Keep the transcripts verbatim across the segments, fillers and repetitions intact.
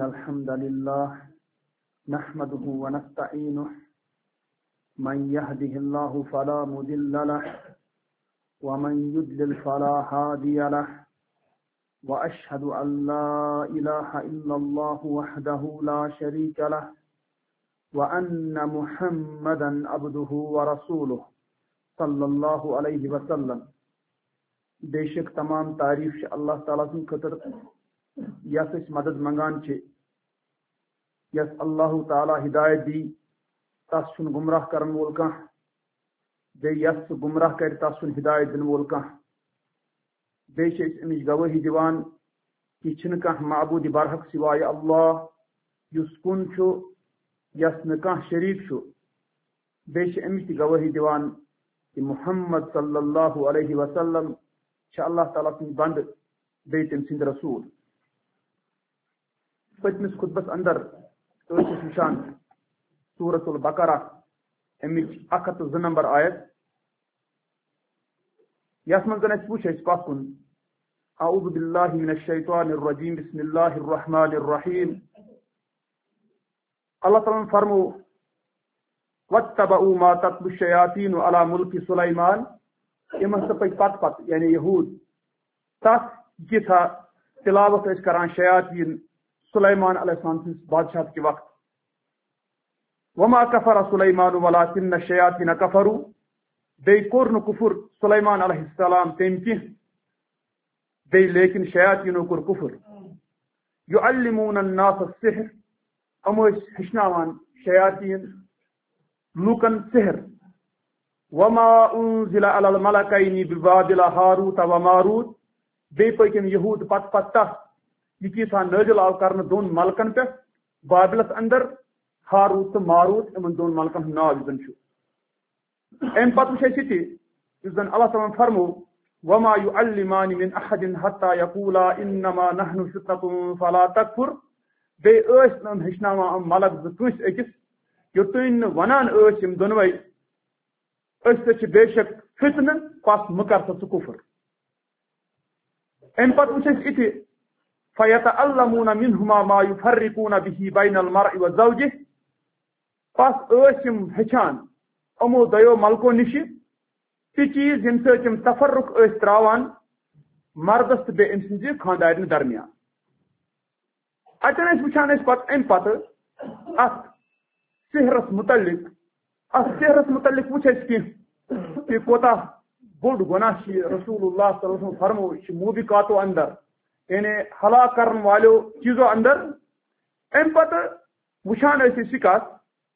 إن الحمد لله نحمده ونستعينه من يهده الله فلا مضل له ومن يضلل فلا هادي له وأشهد أن لا إله إلا الله وحده لا شريك له وأن محمدا عبده ورسوله صلى الله عليه وسلم. بے شک تمام تعریف اللہ تعالیٰ سن خطر یس اس مدد منگان چھ یس اللہ تعالیٰ ہدایت دی تس چھ گمراہ کرن وول کان بے یس گمراہ کر تس چھ ہدایت دن وول کان بے شک امچ گواہی دیوان کہ چھن کان معبود برحق سوائے اللہ یس کن چھ یس نہ کان شریک چھ بے شک امچ گواہی دیوان کہ محمد صلی اللہ علیہ وسلم چھ اللہ تعالیٰ سن بند بے تم سند رسول. پتمس خطبس اندر وچان سورۃ البقرہ امچ اکھ ہتھ زٕ نمبر آیت یس من زن وچ اس پکن اعوذ باللہ من الشیطان الرجیم بسم اللہ الرحمن الرحیم. اللہ تعالیٰ فرمو واتبعوا ما تتلو الشیاطین علی ملک سلیمان. یمن سے پت پت یعنی یہود تس کتھا تلاوت اس کران شیاطین سلیمان علیہ السلام سن بادشاہ کے وقت. وما کفر سلیمان ولکن الشیاطین کفروا. بے کور نہ کفر سلیمان علیہ السلام تم کی بے لیکن شیاطینو کور کفر. یعلمون الناس السحر ام ہچناوان شیاطین لوکن سحر. وما انزل على الملكين ببابل هاروت وماروت. بے پکن یہود پت پت تس یہ کیسا نازل آو کرنے دون ملکن پہ بابلس اندر ہاروت تو ماروت ان دون ملکن ناو زن چھ. ام پتہ وچ اسی تہ زن اللہ تعالیٰ فرمو وما يعلمان من احد حتى يقولا انما نحن فتنة فلا تكفر. بے اس نم ہچناوا ملک ز کس اکس یوتین ونان اس یم دونوی اس بے شک فتن پس مکر سا کفر. ام پتہ وچ اسی تہ فیتعلمون منہما ما یفرقون به بین المرء وزوجه. پس ٲسۍ ہچان امو دیو ملکو نش تہ چیز یم سم تفرق ٲسۍ تراوان مردس تو بے ام سز خاندارن درمیان. اتن ٲسۍ وچھان ٲسۍ پتہ ام پتہ ات سحرس متعلق ات سحرس متعلق وچھ اَسہِ کینٛہہ کہ کوتاہ بوٚڑ گناہ چھ رسول اللہ صلی اللہ علیہ وسلم فرمو یہ موبقاتو اندر یعنی ہلاک کرن والو چیزوں اندر. ام پتہ وچھان ٲسۍ أسۍ یہِ کتھ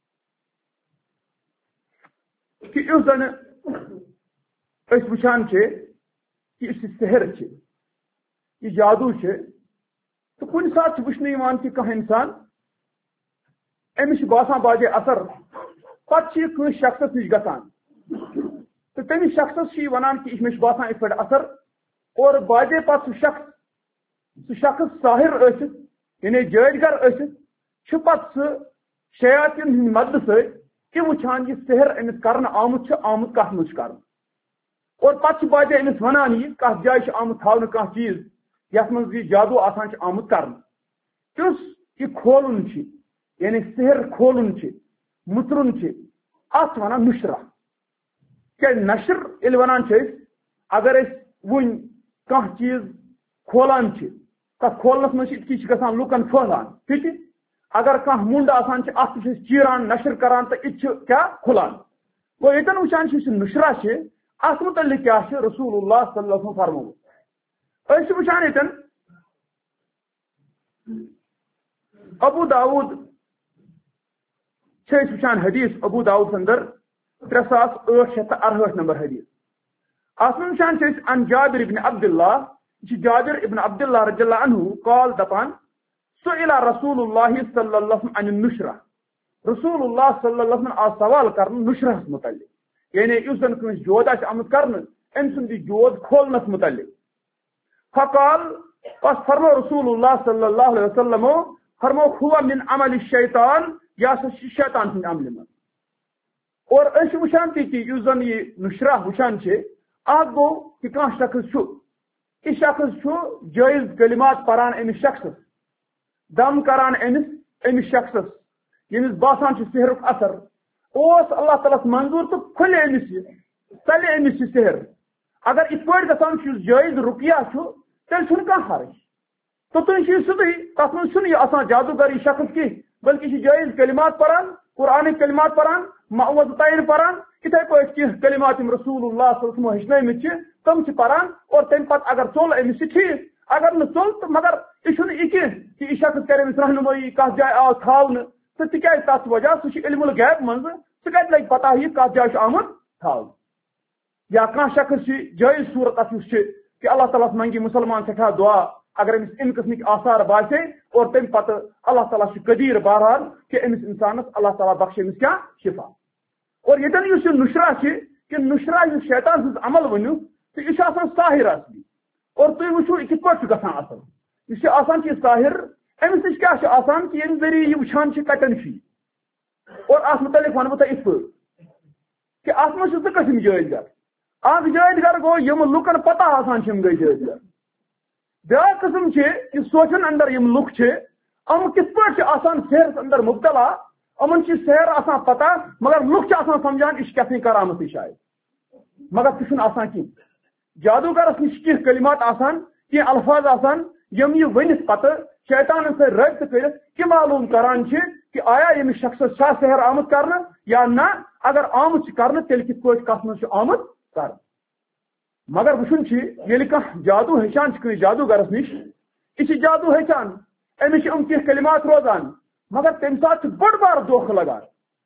کہ یُس زن أسۍ وچھان چھِ کہ یُس یہِ سحر چھِ یہِ جادو چھِ تہٕ کُنہِ ساتہٕ چھُ وٕچھنہٕ یِوان کہ کانٛہہ اِنسان أمِس چھُ باسان باجے اثر پتہٕ چھِ یہِ کٲنٛسہِ شخصس نِش گژھان تہٕ تٔمِس شخصس چھِ یہِ وَنان کہ مےٚ چھُ باسان یِتھ پٲٹھۍ اثر اور باجے پتہٕ سُہ شخص سُہ شخص ساحر ٲسِتھ یعنی جٲدگر ٲسِتھ چھُ پتہٕ سُہ شیاطیٖن ہٕنٛدِ مددٕ سۭتۍ تہِ وٕچھان یہِ سحر أمِس کرنہٕ آمُت چھُ آمُت کتھ منٛز چھُ کرنہٕ اور پتہٕ چھُ باجے أمِس وَنان یہِ کتھ جایہِ چھُ آمُت تھاونہٕ کانٛہہ چیٖز یتھ منٛز یہِ جادو آسان چھُ آمُت کرنہٕ. تیُس یہِ کھولُن چھُ یعنی سحر کھولُن چھُ مُژرُن چھُ اتھ ونان نُشرہ. کیازِ نشر ییٚلہِ ونان چھِ أسۍ اگر أسۍ وُنۍ کانٛہہ چیٖز کھولان چھِ تتھ کھولنس منٛز چھِ یِتھ کٔنۍ چھِ گژھان لُکن پھٔہلان ٹھیٖک چھِ. اگر کانٛہہ مُنڈ آسان چھِ اتھ تہِ چھِ أسۍ چیٖران نشر کران تہٕ یہِ تہِ چھُ کیاہ کھُلان. گوٚو ییٚتٮ۪ن وٕچھان چھِ یُس یہِ نُشرہ چھِ اتھ متعلق کیاہ چھُ رسول اللہ صلی اللہ علیہ وسلم فرمومُت. أسۍ چھِ وٕچھان ییٚتٮ۪ن ابو داود چھِ أسۍ وٕچھان حدیث ابو داود اندر ترے ساس ٲٹھ شیٚتھ تہٕ ارہٲٹھ نمبر حدیث. اتھ منٛز وٕچھان چھِ أسۍ ان جابر ابن عبداللہ یہِ چھِ جابر ابن عبداللہ رضی اللہ عنہ قال دپان سئل رسول اللہ صلی اللہ علیہ وسلم عن النشرہ. رسول اللہ صلی اللہ علیہ وسلم آو سوال کرنہٕ نشرہس متعلق یعنی یُس زن کٲنٛسہِ جود آسہِ آمُت کرنہٕ أمۍ سُنٛد یہِ جود کھولنس متعلق. فقال پس فرمو رسول اللہ صلی اللہ علیہ وسلم فرمو هو من عمل الشیطان یا سا شیطان سٕنٛدِ عملہِ منٛز. اور أسۍ چھِ وٕچھان تہِ کہِ یُس زن یہِ نُشرہ وٕچھان چھِ اکھ گوٚو کہِ کانٛہہ شخص چھُ یہِ شخص چھُ جٲیز کلمات پران أمِس شخصس دم کران امس امس شخصس یمس باسان سحرک اثر اس اللہ تعالیٰ منظور تو کھلے امس یہ ژلے امس یہ سحر اگر ات پہ گژھان جائز رقیہ تیل چھُنہٕ کانٛہہ حرج تو تھی سیدھی تک من یہ آسان جادوگری شخص کی بلکہ یہ جائز کلمات پران قرآن کلمات پران معوذتین پران اتھے پہ کی کلمات رسول اللہ صلی اللہ علیہ وسلم ہچنمت تم پران اور تمہ پتہ اگر ژول امس ٹھیک اگر نا ژول تو مگر یہ یہ کہ یہ شخص کر امس رہنمائی کت جائے آو تھاؤن تو تک تک وجہ سہ علم الغیب من سہ کت لگ پتہ یہ کت جائے آمت تھاؤن یا کھانا شخص جائز صورت ات کہ اللہ تعالیٰ منگی مسلمان سٹھا دعا اگر امس ام قسمک آثار باسے اور تم پتہ اللہ تعالیٰ قدیر بہرحال کہ امس انسانس اللہ تعالیٰ بخش امس کیا شفا اور یتن اس نشرہ کہ نشرہ اس شیطان سز عمل ونو تو یہ ساحر اصلی اور تھی وچو یہ کت پہ گھان اصل اس آسان کہ ساحر امس نش کیا آسان کہ یم ذریعہ یہ وچان کٹن فی اور ات متعلق ون بہ ات پہ کہ ات من زٕ قسم جائز گر اخ جائز گر گو یم لکن پتہ آسان گئی جائز گر بیاا قسم کہ سوچن اندر یم لک ام کت پہ آسان سحرس اندر مبتلا امن سحر آسان پتہ مگر لک آسان سمجھان یہ کتنی کرامت شاید مگر تہ آسان کی جادوگرس نش کی کلمات آسان کی الفاظ آسان یم یہ ونت پتہ شیطان سے رابطہ کرت کہ معلوم کران کہ آیا یم شخص چھا سحر آمت کرنا یا نہ اگر آمت کرنا تیل کت پہ کت من آمت کر مگر وچن یل کھانا جادو ہچان کھانا جادوگرس نش یہ جادو ہچان امس ام کی کلمات روزان مگر تمہ سات بڑ بار دھوکہ لگان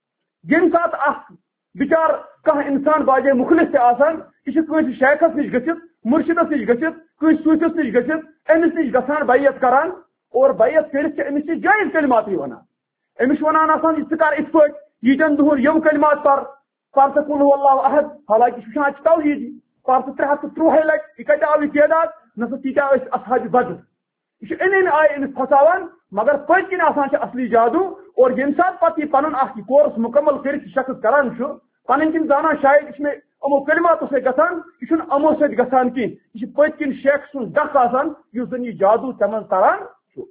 یم سات اخ بچار کھانا انسان باجے مخلص آسان یہ کنس شیخس نش گھت مرشدس نش گھت کنس صوفیس نش گھت امس نش گھان بیعت کران اور بیعت کرت امس جائز کلمات ونان امس ونان آسان ثہ کر ات پہ ییتن دہن یم کلمات پر پر قل هو اللہ احد حالانکہ یہ وچان توحیدی پر ترے ہاتھ تروہ لٹ یہ کتہ آو یہ تعداد نہ تیتہ اصحاب بدر یہ ان آئے امس پھساوان مگر پت کن آسان اصلی جادو اور یم سات پتہ یہ پن اخ کورس مکمل کرت شخص کران پن کن زانا شاید یہ میں امو کلماتو سی گھان یہ امو سی گھان کی یہ پت کن شیخ سن دخ آسان اس زن یہ جادو تمن تران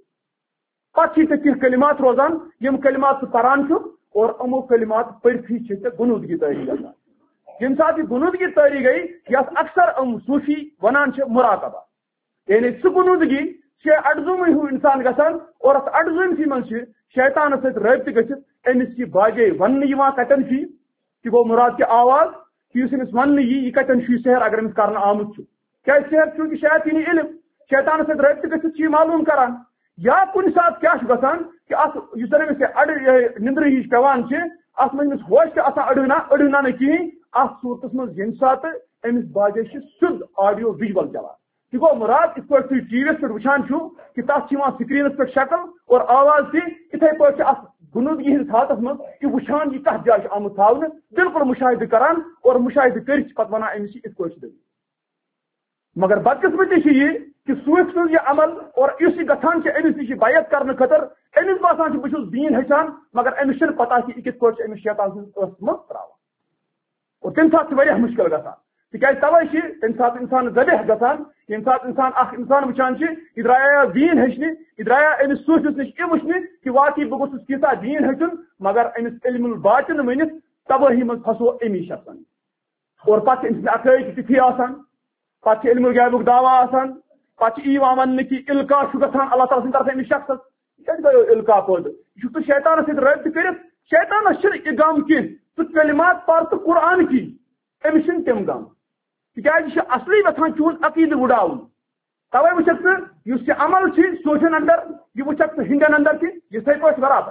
پتہ کی کلمات روزان یم کلمات پران اور امو کلمات پرتھی گنودگی تاری گھان یم سات یہ گنودگی تاری گئی یس اکثر ام صوفی ونان مراقبہ یعنی سہ گنودگی اڑزوم ہیو انسان گھان اور ات اڑزومسی من شیطان ست رابطہ گھت امس یہ باجے ون کتن فی کہ گو مراد کی آواز کہ اس امس ون یہ کتن فی سحر اگر امس کرنا آمت کیا سحر چونکہ شیطانی علم شیطان ست رابطہ گھت یہ معلوم کران یا کن سات کیا گھان کہ ات اس امس اڑ نندر ہش پیوان ات من امس ہوش تہ آسان اڑنا اڑنا نا کہین ات صورتس من یم سات امس باجے سیود آڈیو ویژول چلان یہ گو مراد اس پہ تھی ٹی ویس پہ وچان کہ تک سکرینس پہ شکل اور آواز تھی اتھے پہ ات گنودگی ہندس حالت من کہ وچان یہ کت جائے آمت تھونے بالکل مشاہدہ کران اور مشاہدہ کرت پتہ ونان امس ات پہ دل مگر بدقسمتی یہ کہ صوف سن یہ عمل اور اس گھان امس نش بیعت کرنے خاطر امس باسان بہت دین ہچان مگر امس پتہ کہ یہ کت پہ امس شیطان سن من تراوان اور تمہ سات مشکل گھان تکیاز توے تمہ سات انسان ذبح گھان یم سات انسان اخ انسان وچان یہ دریا دین ہچنہ یہ دریا امس صوفس نش یہ وچنہ کہ واقعی بہ گوس کیسا دین ہچن مگر امس علم الباطن ونت تباہی من پھسو امی شخصن اور پتہ امس عقائد تتھی آسان پتہ علم الغیبک دعوی آسان پتہ ای ون کہ القاء گھان اللہ تعالیٰ سند طرف امس شخصس کت گو القاء پود یہ تو شیطان ست رابطہ کرت شیطانس یہ غم کی تو کلمات پر تو قرآن کی امس تم غم تکیاز یہ اصلی وتان چون عقید وڑاؤن توے وچک اس عمل سوچن اندر یہ وچک ہندن اندر تہ یہ پہ برابر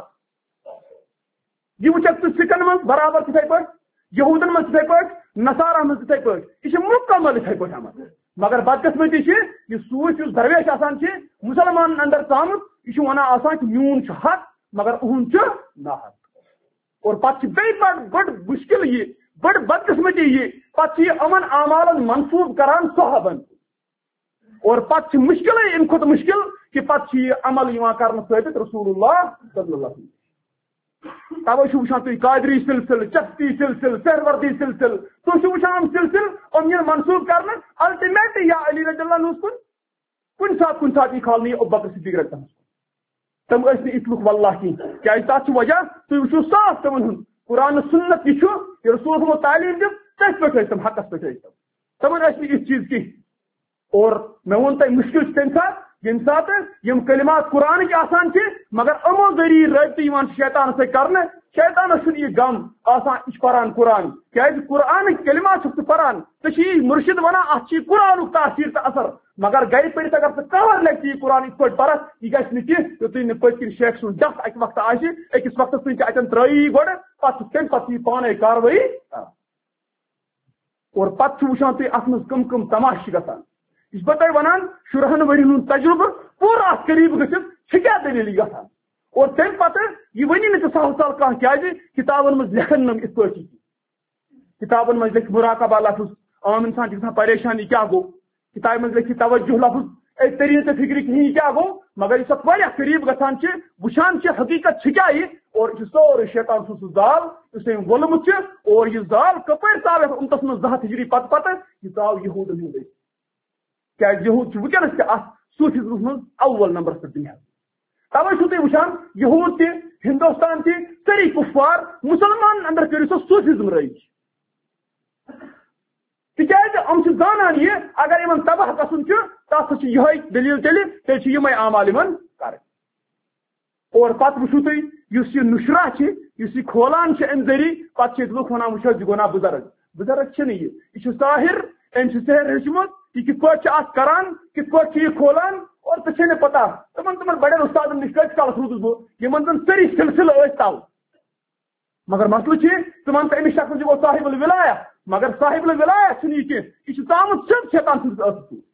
یہ وچک سکن من برابر تھے پہ یہودن من تھے پہ نصارہ من تھے پہ یہ مکمل تھے پہ عمل مگر بدقسمتی یہ سوچ اس درویش آسان مسلمان اندر ژامت یہ ونان آسان کہ میون حق مگر اہند نا حق اور پتہ بڑ بڑ مشکل یہ بڑ بدقسمتی یہ پتہ یہ امن اعمالن منسوب کران صحابن اور پتہ مشکل ام کھت مشکل کہ پتہ یہ عمل کرنے ثابت رسول اللہ صلی اللہ علیہ وسلم توے وچان تھی قادری سلسل چشتی سلسل سہروردی سلسل تھی وچان سلسل ام یہ منسوب کرنا الٹیمیٹ یا علی رضی اللہ عنہ کن کن سات کن سات یہ کھالنی ابو بکر صدیق رضی اللہ عنہ تم ٲسۍ نہٕ یِتھ لُکھ واللہ کِہیٖنۍ کیٛازِ تَتھ چھُ وجہ تُہۍ وٕچھِو صاف تِمن ہُنٛد قرآن سنت یہِ چھُ یہِ رسول ہُنٛد تعلیٖم دِژ تٔتھۍ پٮ۪ٹھ ٲسۍ تِم حقس پٮ۪ٹھ ٲسۍ تِم تِمن ٲسۍ نہٕ یِتھ چیٖز کِہیٖنۍ اور مےٚ ووٚن تۄہہِ مُشکل چھُ تَمہِ ساتہٕ ییٚمہِ ساتہٕ یِم کلمات قرآنٕکۍ آسان چھِ مگر یِمو ذٔریعہٕ رٲبطہٕ یِوان شیطانس سۭتۍ کرنہٕ شیطانس چھُنہٕ یہِ غم آسان یہِ چھُ پران قرآن کیٛازِ قرآنٕکۍ کلمات چھُکھ ژٕ پران ژےٚ چھُ یی مُرشد ونان اتھ چھُ یہِ قرآنُک تاثیٖر تہٕ اثر مگر گرِ پٔرِتھ اگر ژٕ کانٛہہ لگہِ ژٕ یہِ قرآن یِتھ پٲٹھۍ پرکھ یہِ گژھِ نہٕ کینٛہہ یوٚتُے نہٕ پٔتۍ کِنۍ شیخ سُنٛد ڈَکھ اَکہِ وقتہٕ آسہِ أکِس وقتس تُہۍ تہِ اَتٮ۪ن ترٛٲیی گۄڈٕ پتہٕ چھُ تمہِ پتہٕ یہِ پانے کاروٲیی اور پتہٕ چھُ وٕچھان تُہۍ اتھ منٛز کٕم کٕم تماشہٕ چھِ گژھان یہِ چھُس بہٕ تۄہہِ ونان شُرہن ؤرین ہُنٛد تجربہٕ پوٗرٕ اتھ قریٖب گٔژھِتھ چھِ کیٛاہ دٔلیٖل یہِ گژھان اور تمہِ پتہٕ یہِ ؤنی نہٕ ژٕ سہل سہل کانٛہہ کیٛازِ کِتابن منٛز لیکھن نہٕ یِتھ پٲٹھۍ کِتابن منٛز لیکھِ مُراقبہ لفظ عام انسان چھُ گژھان پریشان یہِ کیٛاہ گوٚو کِتابہِ منٛز لیکھِ توجہ لفظ اے تٔری نہٕ ژےٚ فِکرِ کِہیٖنۍ یہِ کیٛاہ گوٚو مگر یُس اتھ واریاہ قریٖب گژھان چھِ وٕچھان چھِ حقیٖقت چھِ کیٛاہ یہِ اور یہِ چھُ سورُے شیطان سُنٛد سُہ زال یُس أمۍ وولمُت چھُ اور یہِ زال کپٲرۍ ژاو یتھ اُمتس منٛز زٕ ہتھ ہجری پتہٕ پتہٕ یہِ ژاو یہوٗدن ہُنٛدے کیٛازِ یہوٗد چھُ وٕنکیٚنس تہِ اتھ صوٗفِزمس منٛز اول نمبرس پٮ۪ٹھ دُنیا توے چھُو تُہۍ وٕچھان یہوٗد تہِ ہندوستان تہِ سٲری کُفوار مُسلمانن اندر کٔرِو سا صوٗفِزم رٲیِج تِکیٛازِ یِم چھِ زانان یہِ اگر یِمن تباہ گژھُن چھُ تتھ چھِ یِہوے دٔلیٖل تیٚلہِ تیٚلہِ چھِ یِمے اعمال یِمن کرٕنۍ اور پتہٕ وٕچھِو تُہۍ یُس یہِ نُشرا چھِ یُس یہِ کھولان چھِ امہِ ذٔریعہٕ پتہٕ چھِ أسۍ لُکھ ونان وٕچھ حظ یہِ گوٚو نا بُزرگ بُزرگ چھِنہٕ یہِ یہِ چھُ ساحر أمۍ چھُ سحر ہیٚچھمُت یہِ کِتھ پٲٹھۍ چھُ اتھ کران کِتھ پٲٹھۍ چھُ یہِ کھولان اور ژےٚ چھے نہٕ پتہ تِمن تِمن بڑٮ۪ن اُستادن نِش کۭتِس کالس روٗدُس بہٕ یِمن زن سٲری سلسلہٕ ٲسۍ تل مگر مسلہٕ چھُ ژٕ ون تہٕ أمِس شخصس یہِ گوٚو صاحب الولایہ مگر صاحب الولایہ چھُنہٕ یہِ کینٛہہ یہِ چھُ ژامُت سیوٚد شیطان سٕنٛدِس ٲسس منٛز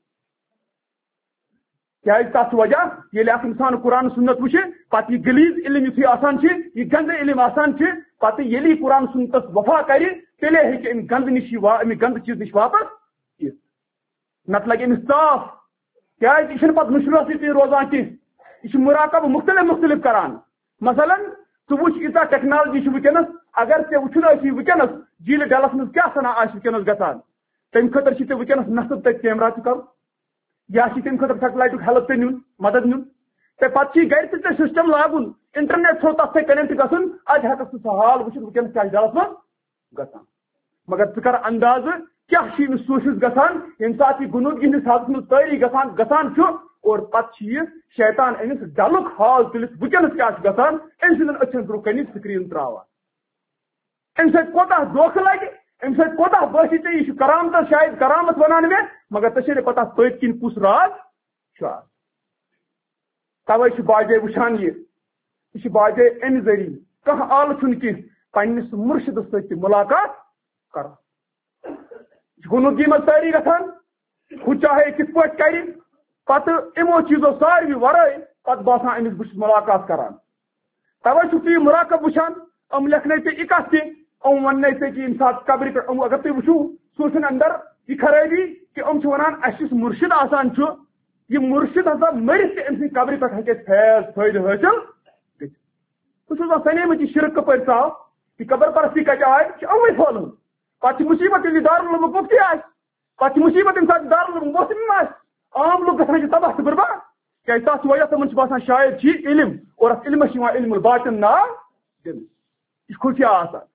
کیٛازِ تتھ چھُ وجہ ییٚلہِ اکھ انسان قرآن سنت وٕچھِ پتہٕ یہِ غلیظ علم یُتھُے آسان چھِ یہِ گنٛدٕ علم آسان چھِ پتہٕ ییٚلہِ یہِ قرآن سنتس وفا کرِ تیٚلے ہیٚکہِ امہِ گنٛدٕ نِش یہِ امہِ گنٛدٕ چیٖز نِش واپس یِتھ نتہٕ لگہِ أمِس صاف کیٛازِ یہِ چھُنہٕ پتہٕ مُشرسٕے تہِ روزان کینٛہہ یہِ چھُ مُراقبہٕ مختلف مختلف کران مثلاً ژٕ وٕچھ ییٖژاہ ٹیکنالوجی چھِ وٕنکیٚنس اگر ژےٚ وٕچھُن آسی وٕنکیٚنس جیٖلہِ ڈلس منٛز کیٛاہ سنا آسہِ وٕنکیٚنس گژھان تمہِ خٲطرٕ چھِ ژےٚ وٕنکیٚنس نصب تتہِ کیمرا تہِ کرُن یا چھِ تمہِ خٲطرٕ سیٹلایٹُک ہیلپ تہِ نیُن مدد نیُن تہٕ پتہٕ چھِ گرِ تہِ ژےٚ سسٹم لاگُن انٹرنیٹ تھرو تتھ سۭتۍ کنیکٹ گژھُن ادٕ ہٮ۪ککھ ژٕ سُہ حال وٕچھِتھ وٕنکیٚنس کیٛاہ چھِ ڈلس منٛز گژھان مگر ژٕ کر اندازٕ کیٛاہ چھُ أمِس صوٗفِس گژھان ییٚمہِ ساتہٕ یہِ گُنوٗدگی ہِنٛدِس حالس منٛز تٲری گژھان گژھان چھُ اور پتہٕ چھِ یہِ شیطان أمِس ڈلُک حال تُلِتھ وٕنکیٚنس کیٛاہ چھُ گژھان أمۍ سٕنٛدٮ۪ن أچھن برونٛہہ کنہِ سکریٖن تراوان امہِ سۭتۍ کوتاہ دھوکہٕ لگہِ امہِ سۭتۍ کوتاہ بٲسی ژےٚ یہِ چھُ کرامتس شاید کرامت ونان مےٚ مگر ژےٚ چھے نہٕ پتہ پٔتۍ کِنۍ کُس راز چھُ آسان توے چھُ باجے وٕچھان یہِ یہِ چھُ باجے امہِ ذٔریعہٕ کانٛہہ آلہٕ چھُنہٕ کینٛہہ پننِس مُرشِدس سۭتۍ تہِ مُلاقات کران یہِ چھُ گُنوٗدگی منٛز تٲری گژھان ہُہ چاہے کِتھ پٲٹھۍ کرِ پتہٕ یِمو چیٖزو ساروی ورٲے پتہٕ باسان أمِس بہٕ چھُس مُلاقات کران توے چھُکھ تُہۍ یہِ مُراقب وٕچھان یِم لیکھنے ژےٚ یہِ کتھ تہِ یِم وننے ژےٚ کہِ ییٚمہِ ساتہٕ قبرِ پٮ۪ٹھ اگر تُہۍ وٕچھِو صوٗفین اندر یہِ خرٲبی کہِ یِم چھِ ونان اسہِ یُس مُرشد آسان چھُ یہِ مُرشد ہسا مٔرِتھ تہِ أمۍ سٕنٛدِ قبرِ پٮ۪ٹھ ہیٚکہِ اَسہِ فیض فٲیدٕ حٲصِل گٔژھِتھ بہٕ چھُس وۄنۍ سنیمٕتۍ یہِ شرک کپٲرۍ ژاو یہِ قبر پرستی کتہِ آے چھِ یِموٕے پھٲلمٕژ پتہٕ چھِ مُصیبت ییٚلہِ دارالعلومُک مُفتی آسہِ پتہٕ چھِ مُصیبت ییٚمہِ ساتہٕ دارالعلومُک محتمم آسہِ عام لُکھ گژھان چھِ تباہ تہٕ برباد کیٛازِ تتھ چھِ وجہ تِمن چھِ باسان شاید چھِ یہِ علم اور اتھ علمس چھِ یِوان علم الباطن ناو دِنہٕ یہِ چھُ خُفیہ آسان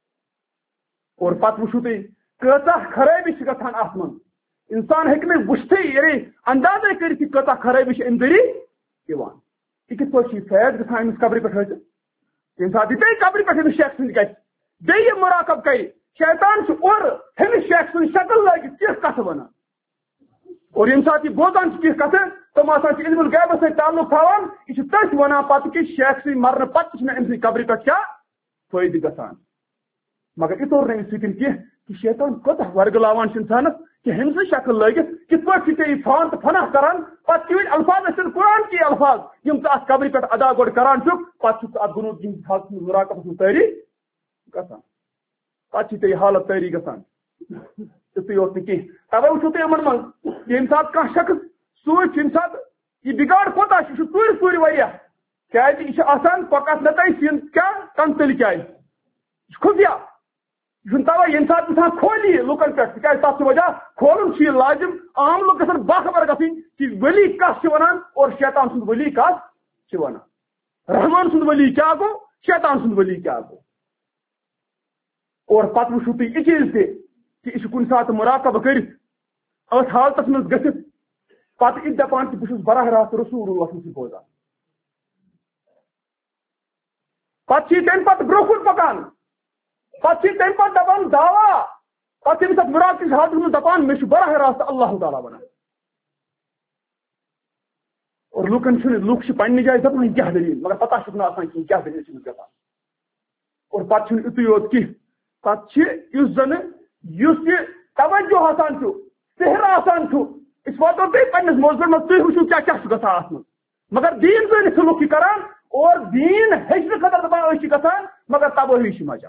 اور پتہٕ وٕچھِو تُہۍ کۭژاہ خرٲبی چھِ گژھان اتھ منٛز انسان ہیٚکہِ نہٕ وٕچھتھٕے یعنی اندازے کٔرِتھ یہِ کۭژاہ خرٲبی چھِ امہِ ذٔریعہٕ یِوان یہِ کِتھ پٲٹھۍ چھِ یہِ فیض گژھان أمِس قبرِ پٮ۪ٹھ حٲصِل ییٚمہِ ساتہٕ یہِ بیٚیہِ قبرِ پٮ۪ٹھ أمِس شیخ سٕنٛدِ گژھِ بیٚیہِ یہِ مُراقب کرِ شیطان چھُ اورٕ ہیٚمِس شیخ سٕنٛز شکل لٲگِتھ کینٛہہ کتھٕ ونان اور ییٚمہِ ساتہٕ یہِ بوزان چھِ کینٛہہ کتھٕ تِم آسان چھِ علم الغیبس سۭتۍ تعلق تھاوان یہِ چھُ تٔتھۍ ونان پتہٕ کہِ شیخ سٕنٛدِ مرنہٕ پتہٕ تہِ چھُ مےٚ أمۍ سٕنٛدِ قبرِ پٮ۪ٹھ کیٛاہ فٲیدٕ گژھان مگر یہِ توٚر نہٕ أمِس فِکر کینٛہہ کہِ شیطان کوتاہ ورگلاوان چھُ انسانس کہ ہیٚمہِ سٕنٛز شکل لٲگِتھ کِتھ پٲٹھۍ چھُ ژےٚ یہِ فان تہٕ فناہ کران پتہٕ کۭتۍ الفاظ ٲسِن قرآن کی الفاظ یِم ژٕ اتھ قبرِ پٮ۪ٹھ ادا گۄڈٕ کران چھُکھ پتہٕ چھُکھ ژٕ اتھ گُنوٗدگی ہِنٛدِس حالس منٛز مُراقبس منٛز تٲری گژھان پتہٕ چھِ ژےٚ یہِ حالت تٲری گژھان تِتُے یوت نہٕ کینٛہہ توے وٕچھِو تُہۍ یِمن منٛز ییٚمہِ ساتہٕ کانٛہہ شخص سوٗنٛچ ییٚمہِ ساتہٕ یہِ بِگاڑ کوتاہ چھُ یہِ چھُ ژوٗرِ ژوٗرِ واریاہ کیٛازِ یہِ چھُ آسان کۄکر نتاے سِنۍ کیٛاہ کن تیٚلہِ کیٛازِ یہِ چھُ خُفیہ یہِ چھُنہٕ توے ییٚمہِ ساتہٕ انسان کھولہِ یہِ لُکن پٮ۪ٹھ تِکیٛازِ تتھ چھُ وجہ کھولُن چھُ یہِ لازِم عام لُکھ گژھن باخبر گژھٕنۍ کہِ ؤلی کتھ چھِ ونان اور شیطان سُنٛد ؤلی کتھ چھِ ونان رحمان سند ولی کیا گو شیطان سند ولی کیا گو اور پتہ وچھو تھی یہ چیز تہ کہ یہ کن سات مراقبہ کرت اس حالتس من گھت پتہ یہ دپان کہ بہت براہ راست رسول اللہ سن بوزان پتہ تمہ پتہ برو کن پکان پتہ تمہ پتہ دپان دعوا پتہ تمس اتھ مراقبہ حالتس من دپان مے براہ راست اللہ تعالیٰ ونان اور لوکن لوک پنہ جائے دپان کیا دلیل مگر پتہ چھ آسان کہیں کیا دلیل چھ گژھان اور پتہ یتُے یوت کی پتہ اس زن اس یہ توجہ آسان سحر آسان اس واتو تھی پنس موضوع مز تھی وچھو کیا کیا گژھان ات من مگر دین زٲنِتھ لوک یہ کران اور دین ہیٚچھنہٕ خٲطرٕ دپان أسۍ چھِ گژھان مگر تبٲہی چھِ مچان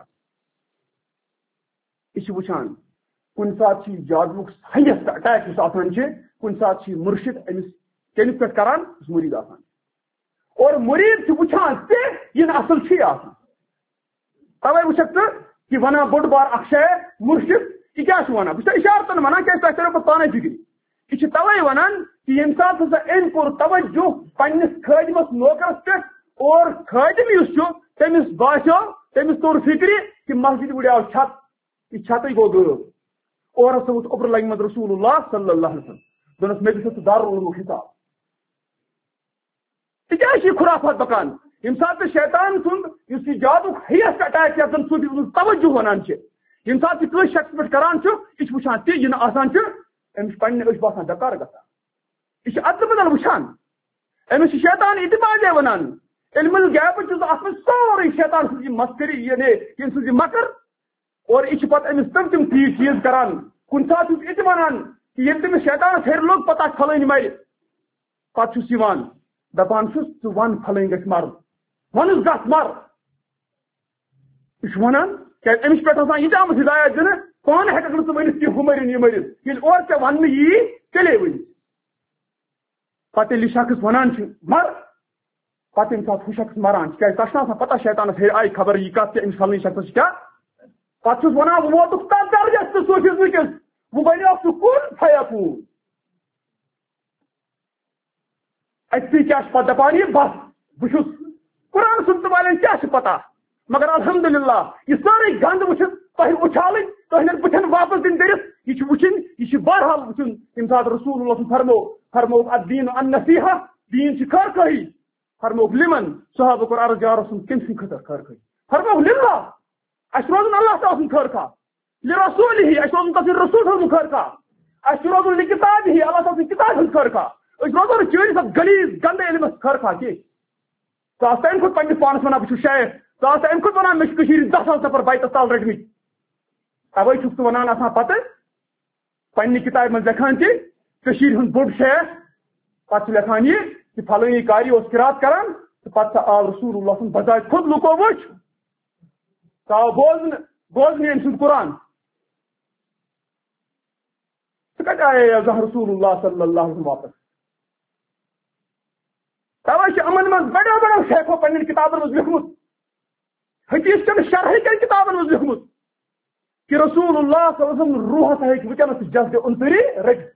یہ چھِ وٕچھان کُنہِ ساتہٕ چھِ جادوُک ہایسٹ اٹیک یُس آسان چھِ کُنہِ ساتہٕ چھِ مُرشد أمِس کٔمِس پٮ۪ٹھ کران یُس مُریٖد آسان اور مُریٖد چھُ وٕچھان تہِ یہِ نہٕ اصل چھُے آسان توے وٕچھکھ ژٕ کہ ونان بوٚڑ بار اکھ شاید مُرشد یہ کیا چھُ ونان بہٕ چھُس اشارتن ونان کیازِ تۄہہِ کٔرِو پتہٕ پانے فکر یہ چھُ توے ونان کہ ییٚمہِ ساتہٕ ہسا أمۍ کوٚر توجہ پننس خٲدمس نوکرس پٮ۪ٹھ اور خٲدم یُس چھُ تٔمِس باسیو تٔمِس توٚر فکرِ کہ مسجد وُڑیو چھت یہ چھتٕے گوٚو غٲب اور ہسا ووٚتھ اوٚبرٕ لنگہِ منٛز رسول اللہ صلی اللہ علیہ وسلم دوٚپنس مےٚ دِژٕتھ ژٕ دارالعلومُک حساب یہ کیٛازِ چھِ یہِ خُرافات پکان ییٚمہِ ساتہٕ شیطان سُنٛد یُس یہِ جادُک ہایسٹ اٹیک یتھ زن سُہ توجہ ونان چھِ ییٚمہِ ساتہٕ یہِ کٲنٛسہِ شخص پٮ۪ٹھ کران چھُ یہِ چھُ وٕچھان تہِ یہِ نہٕ آسان چھُ أمِس چھِ پننہِ أچھ باسان بےٚکار گژھان یہِ چھُ ادلہٕ بدل وٕچھان أمِس چھُ شیطان یِتہِ بازے ونان علم الغیبہٕ چھُ اتھ منٛز سورُے شیطان سٕنٛز یہِ مسکری یعنی ییٚمہِ سٕنٛز یہِ مکر اور یہِ چھُ پتہٕ أمِس تِم تِم چیٖز چیٖز کران کُنہِ ساتہٕ چھُس یِتہِ ونان کہ ییٚلہِ تٔمِس شیطانس ہیٚرِ لوٚگ پتہٕ آسہِ پھلٲنۍ مرِ پتہٕ چھُس یِوان دپان چھُس ژٕ ون پھلٲنۍ گژھِ مرُن ونُس گژھ مر یہ ونان کیازِ أمِس پٮ۪ٹھ آسان یہِ تہِ آمٕژ ہدایت دِنہٕ پانہٕ ہیٚککھ نہٕ ژٕ ؤنِتھ کہِ ہُہ مٔرِن یہِ مٔرِن ییٚلہِ اورٕ ژےٚ وننہٕ یی تیٚلے ؤنِو پتہٕ ییٚلہِ یہِ شخص ونان چھُ مر پتہٕ ییٚمہِ ساتہٕ ہُہ شخص مران چھُ کیازِ تتھ چھُنہٕ آسان پتہ شیطانس ہے آیہِ خبر یہِ کتھ کہِ أمِس پھلٲنۍ شخصس چھِ کیاہ پتہٕ چھُس ونان وۄنۍ ووتُکھ تتھ درجس تہٕ سوٗنٛچِس وٕنکیٚس وۄنۍ بنیوکھ ژٕ کُن فیکوٗن اتھی کیاہ چھُ پتہٕ دپان یہِ بس بہٕ چھُس قرآن سُنٛد تہٕ والٮ۪ن کیاہ چھِ پتہ مگر الحمدللہ یہ سٲرٕے گنٛد وٕچھِتھ تۄہہِ اُچھالٕنۍ تُہنٛدٮ۪ن بٕتھٮ۪ن واپس دِنۍ کٔرِتھ یہِ چھُ وٕچھِنۍ یہِ چھُ بہرحال وٕچھُن ییٚمہِ ساتہٕ رسول اللہ سُنٛد فرمو فرمووُکھ الدیٖن النصیحہ دیٖن چھِ خٲر خٲہی فرمووُکھ لمن صحابہ کوٚر عرض یا رسول کٔمۍ سٕنٛدِ خٲطرٕ خٲر خٲہی فرمووُکھ للہ اَسہِ روزُن اللہ تعالیٰ سُنٛد خٲر خواہ لرسوٗلہِ اَسہِ روزُن تسٕنٛدِ رسوٗل سُنٛد خٲر خواہ اَسہِ چھُ روزُن لِکِتابہِ اللہ تعالیٰ سٕنٛدِ کِتابہِ ہُنٛد خٲر خواہ أسۍ روزو نہٕ چٲنِس اَتھ غلیٖظ گنٛدٕ علمس خٲر خواہ کینٛہہ ژٕ آسہٕ اَمہِ کھۄتہٕ پننِس پانس ونان بہٕ چھُس شیخ ژٕ آسہٕ اَمہِ کھۄتہٕ ونان مےٚ چھِ کٔشیٖرِ دہ ساس نفر بایتس تل رٔٹمٕتۍ توے چھُکھ ژٕ ونان آسان پتہٕ پننہِ کِتابہِ منٛز لیکھان تہِ کٔشیٖرِ ہُنٛد بوٚڑ شیخ پتہٕ چھِ لیکھان یہِ کہِ فلٲنی کاری اوس قرات کران تہٕ پتہٕ سا آو رسول اللہ سُنٛد بجاے کھوٚت لُکو وٕچھ سُہ آو بوزنہٕ بوزنہٕ أمۍ سُنٛد قرآن ژٕ کتہِ آیے زانٛہہ رسول اللہ صلی اللہ علیہ وسلم واپس توے چھِ یِمن منٛز بڑیو بڑیو شیخو پننٮ۪ن کتابن منٛز لیوٗکھمُت حدیث کٮ۪ن شرحہِ کٮ۪ن کتابن منٛز لیوٗکھمُت کہ رسول اللہ صلی اللہ علیہ وسلم روحس ہیٚکہِ وٕنکٮ۪نس جذبہِ اُنتری رٔٹِتھ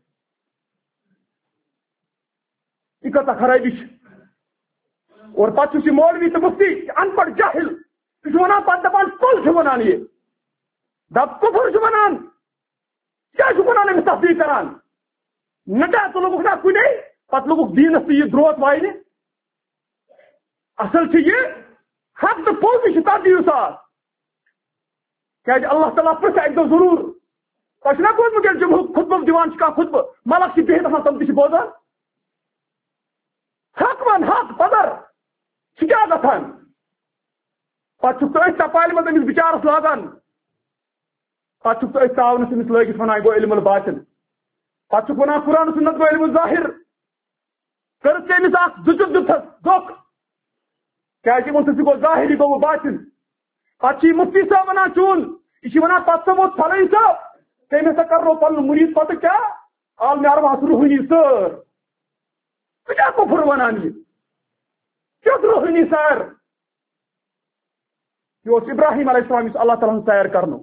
یہ کۭژاہ خرٲبی چھِ اور پتہٕ چھُس یہِ مولوی تہٕ مُفتی ان پڑھ جاہل یہِ چھُ ونان پتہٕ دپان کُل چھُ ونان یہِ دپ کُفر چھُ ونان کیٛاہ چھُکھ ونان أمِس تصدیٖق کران نٹا ژٕ لوگُکھ نا کُنے پتہٕ لوگُکھ دیٖنس تہِ یہِ درٛوت واینہِ اصل چھُ یہِ حق تہٕ پوٚز چھُ تتھ دِیِو ساس کیازِ اللہ تعالیٰ پرٛژھِ اکہِ دۄہ ضروٗر تۄہہِ چھُنا بوٗزمُت ییٚلہِ جمہوٗک خُطبہٕ دِوان چھِ کانٛہہ خُطبہٕ ملک چھِ بِہِتھ آسان تِم تہِ چھِ بوزان حق ون حق پدر چھُ کیٛاہ گژھان پتہٕ چھُکھ ژٕ أتھۍ تپالہِ منٛز أمِس بِچارس لاگان پتہٕ چھُکھ ژٕ أتھۍ تاونس أمِس لٲگِتھ ونان یہِ گوٚو علم الباطن پتہٕ چھُکھ ونان قرآن سُنت گوٚو علم الظاہر کٔرٕتھ ژےٚ أمِس اکھ دُچُک دِتھس دھوکہٕ کیازِ یِمو سۭتۍ گوٚو ظاہر یہِ گوٚو باطن پتہٕ چھِ یہِ مُفتی صٲب ونان چون یہِ چھِ ونان پتہٕ سا ووت فلٲنۍ صٲب تٔمۍ ہسا کرنو پنُن مُریٖد پتہٕ کیٛاہ آل نیرواس روحٲنی سٲر ژٕ کیٛاہ کُفر ونان یہِ کیُتھ روحٲنی سیر یہِ اوس ابراہیم علیہ السلام یُس اللہ تعالیٰ ہن سیر کرنو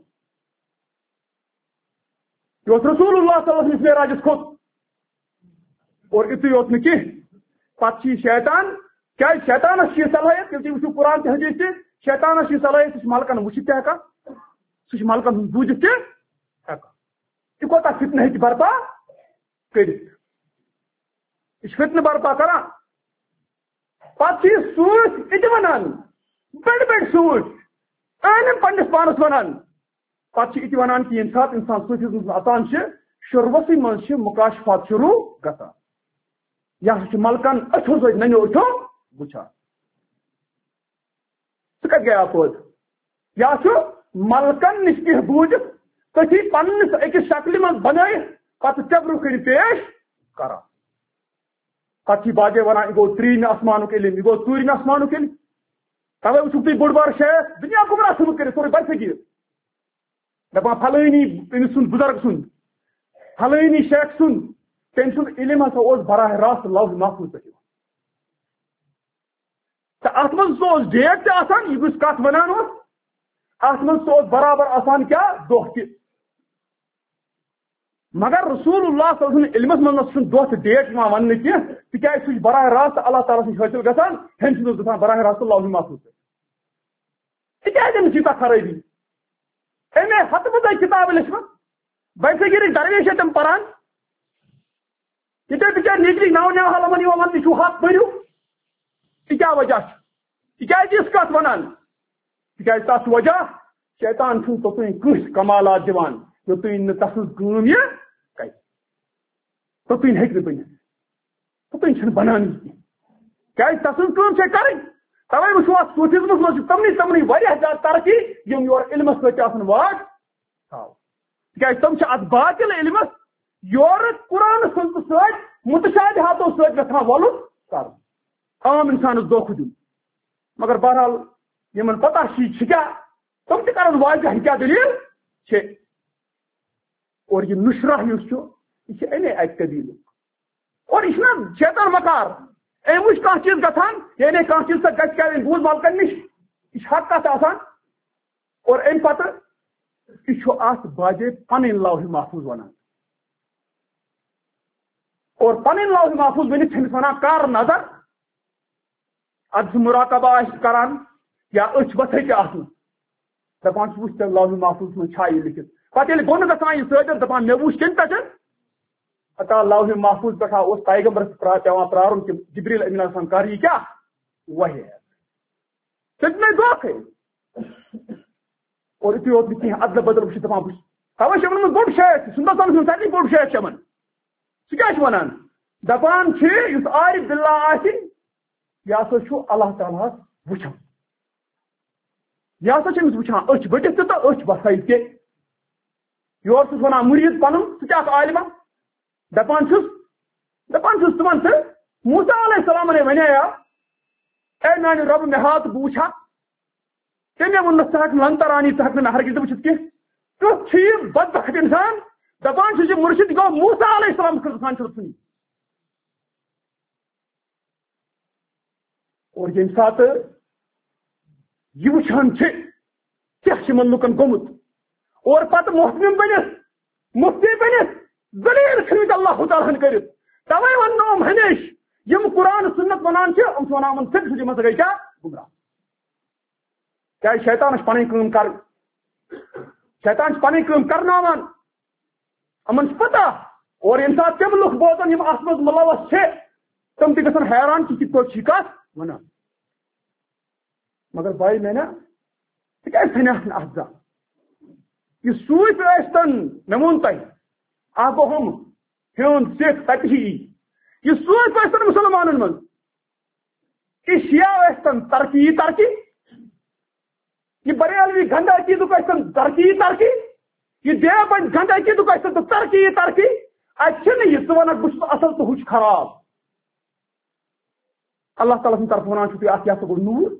یہِ اوس رسول اللہ صلی اللہ علیہ وسلم معراجس کھوٚت اور یِتُے یوت نہٕ کینٛہہ پتہٕ چھِ یہِ شیطان کیا شیطانس یہ صلاحیت ییٚلہِ تُہۍ وٕچھِو قرآن تہِ حدیث تہِ شیطانس یہ صلاحیت سُہ چھُ ملکن وٕچھِتھ تہِ ہٮ۪کان سُہ چھُ ملکن ہُنٛد بوٗزِتھ تہِ ہٮ۪کان یہِ کوتاہ فتنہٕ ہیٚکہِ برپا کٔرِتھ یہِ چھُ فتنہٕ برپا کران پتہٕ چھِ یہِ سوٗٹھ اِتہِ ونان بٔڑۍ بٔڑۍ سوٗٹھ عٲلِم پننِس پانس ونان پتہٕ چھِ اِتہِ ونان کہِ ییٚمہِ ساتہٕ اِنسان صوٗفیزمس منٛز اژان چھِ شُروٗعسٕے منٛز چھِ مُکاشفات شروٗع گژھان یہِ ہسا چھُ ملکن أچھو سۭتۍ ننیو أچھو وٕچھان سُہ کتہِ گٔیو پٲدٕ یا چھُ ملکن نِش کینٛہہ بوٗزِتھ تٔتھی پننِس أکِس شکلہِ منٛز بنٲیِتھ پتہٕ ژےٚ برونٛہہ کٔنۍ پیش کران پتہٕ چھِ باقٕے ونان یہِ گوٚو ترٛیٚیِمہِ آسمانُک علم یہِ گوٚو ژوٗرِمہِ آسمانُک علم توے وٕچھُکھ تُہۍ بوٚڑ بار شیخ دُنیا گمراہ ثٲبت کٔرِتھ سورُے برفٔقیٖر دپان پھلٲنی أمِس سُنٛد بُزرگ سُنٛد پھلٲنی شیخ سُنٛد تٔمۍ سُنٛد علم ہسا اوس براہ راست لوح محفوظ پٮ۪ٹھ یِوان تہٕ اتھ منٛز سُہ اوس ڈیٹ تہِ آسان یہِ کُس کتھ ونان اوس اتھ منٛز سُہ اوس برابر آسان کیٛاہ دۄہ تہِ مگر رسول اللہ صلی اللہ علیہ وسلم علمس منٛز چھُنہٕ دۄہ تہٕ ڈیٹ یِوان وننہٕ کینٛہہ تِکیازِ سُہ چھُ براہ راست اللہ تعالیٰ سٕنٛدۍ حٲصِل گژھان ہیٚمہِ سٕنٛز اوس گژھان براہ راست لوح محفوظ پٮ۪ٹھ تِکیازِ أمِس یٖژاہ خرٲبی أمۍ ہتہٕ بہٕ کِتابہٕ لیچھمژ برفٔقیٖرٕکۍ درویش چھِ تِم پران ییٚتہِ بِچٲرۍ نِکلی نو نِہال یِمن یِوان وننہٕ چھُو حق پٔرِو یہِ کیٛاہ وجہ چھُ یہِ کیٛازِ یِژھ کتھ ونان تِکیازِ تتھ چھُ وجہ شیطان چھُنہٕ توٚتانۍ کٲنٛسہِ کمالات دِوان یوٚتانۍ نہٕ تسٕنٛز کٲم یہِ کرِ توٚتانۍ ہیٚکہِ نہٕ بٔنِتھ توٚتانۍ چھنہٕ بنانٕے کینٛہہ کیٛازِ تسٕنٛز کٲم چھےٚ کرٕنۍ توے وٕچھو اتھ صوٗفیزمس منٛز چھِ تمنٕے تمنٕے واریاہ زیادٕ ترقی یِم یورٕ علمس سۭتۍ چھِ آسان واٹ تھاو تِکیازِ تِم چھِ اتھ باطل علمس یورٕ قرآن سٕنٛز سۭتۍ متشابہاتو سۭتۍ گژھان وۄلُن کرُن عام انسانس دھوکہٕ دیُن مگر بہرحال یِمن پتہ چھِ کیٛاہ تِم تہِ کرن واضح یہِ کیٛاہ دٔلیٖل چھِ اور یہِ نُشرہ یُس چھُ یہِ چھِ اَمے اکہِ قبیٖلُک اور یہِ چھُنہ شیطان مکار أمۍ وٕچھ کانٛہہ چیٖز گژھان یعنی کانٛہہ چیٖز سۄ گژھِ کیٛاہ بوٗز ملکن نِش یہِ چھِ حق کتھ آسان اور امہِ پتہٕ یہِ چھُ اتھ باجے پنٕنۍ لوح محفوظ ونان اور پنٕنۍ لوح محفوظ ؤنِتھ چھِ أمِس ونان کر نظر ادٕ سُہ مُراقبہ آسہِ کران یا أچھ بتھٕے تہِ آسن دپان چھُ وٕچھ ژےٚ لوح محفوظ منٛز چھا یہِ لیکھِتھ پتہٕ ییٚلہِ بۄنہٕ گژھان یہِ سٲدِر دپان مےٚ وٕچھ کٔمۍ پٮ۪ٹھ اتا لوح محفوظ پٮ۪ٹھ اوس پیغمبرس پیوان پرارُن کہِ جبریل امین آسان کر یہِ کیٛاہ وحی سُہ دِ مےٚ دھوکھے اور یِتُے یوت نہٕ کینٛہہ ادلہٕ بدل بہٕ چھُس دپان بہٕ توے چھِ ووٚنمُت بوٚڑ شیخ سُنٛدرستانس منٛز سارنٕے بوٚڑ شیخ چھُ یِمن سُہ کیٛاہ چھُ ونان دپان چھِ یُس عارف باللہ آسہِ یہِ ہسا چھُ اللہ تعالیٰ ہس وٕچھان یہِ ہسا چھِ أمِس وٕچھان أچھ بٔٹِتھ تہِ تہٕ أچھ بتھٲے تہِ یورٕ چھُس ونان مُریٖد پنُن سُہ تہِ اکھ عالما دپان چھُس دپان چھُس ژٕ وَن ژٕ موسیٰ علیہ السلامن وَنیٛا اے میانہِ رۄبہٕ مےٚ ہاو تہٕ بہٕ وٕچھا تٔمۍ ووٚن نہٕ ژٕ ہٮ۪کھ نہٕ لنترانی ژٕ ہٮ۪کھ نہٕ مےٚ ہرگِز تہِ وٕچھِتھ کینٛہہ تیُتھ چھُ یہِ بدبخت انسان دپان چھُس یہِ مُرشِد گوٚو موسیٰ علیہ السلام خٲطرٕ گژھان چھُ ژھٕنٕے اور ییٚمہِ ساتہٕ یہِ وٕچھان چھِ کیٛاہ چھُ یِمن لُکن گوٚمُت اور پتہٕ محتمِم بٔنِتھ مُفتی بٔنِتھ ذلیل ژھٕنمٕتۍ اللہ تعالیٰ ہن کٔرِتھ توے وننو یِم ہمیشہِ یِم قرآن سُنت ونان چھِ یِم چھِ ونان یِمن فِکر یِمن سۭتۍ گٔے کیٛاہ گمراہ کیٛازِ شیطانس چھِ پنٕنۍ کٲم کرٕنۍ شیطان چھِ پنٕنۍ کٲم کرناوان یِمن چھِ پتہ اور ییٚمہِ ساتہٕ تِم لُکھ بوزن یِم اتھ منٛز مُلوث چھِ تِم تہِ گژھن حیران کہِ کِتھ پٲٹھۍ چھِ یہِ کتھ ونان مگر بھائی میں نا ژٕ کیٛازِ ژھنیٚکھ نہٕ اتھ زانٛہہ یہِ صوٗفۍ ٲسۍتن مےٚ ووٚن تۄہہِ اکھ گوٚو ہُم ہیوٚن سِکھ تتہِ ہی یہِ صوٗفۍ ٲسۍتن مُسلمانن منٛز یہِ شِیا ٲسۍتن ترقی یی ترقی یہِ بریلوی گندا عقیٖدُک ٲسۍتن ترقی یی ترقی یہِ دیوبند گندا عقیٖدُک ٲسۍتن تہٕ ترقی یی ترقی اتہِ چھِنہٕ یہِ ژٕ ونکھ بہٕ چھُس اصل تہٕ ہُہ چھُ خراب اللہ تعالیٰ سٕنٛدِ طرفہٕ ونان چھُ تُہۍ اتھ یہِ ہسا گوٚو نوٗر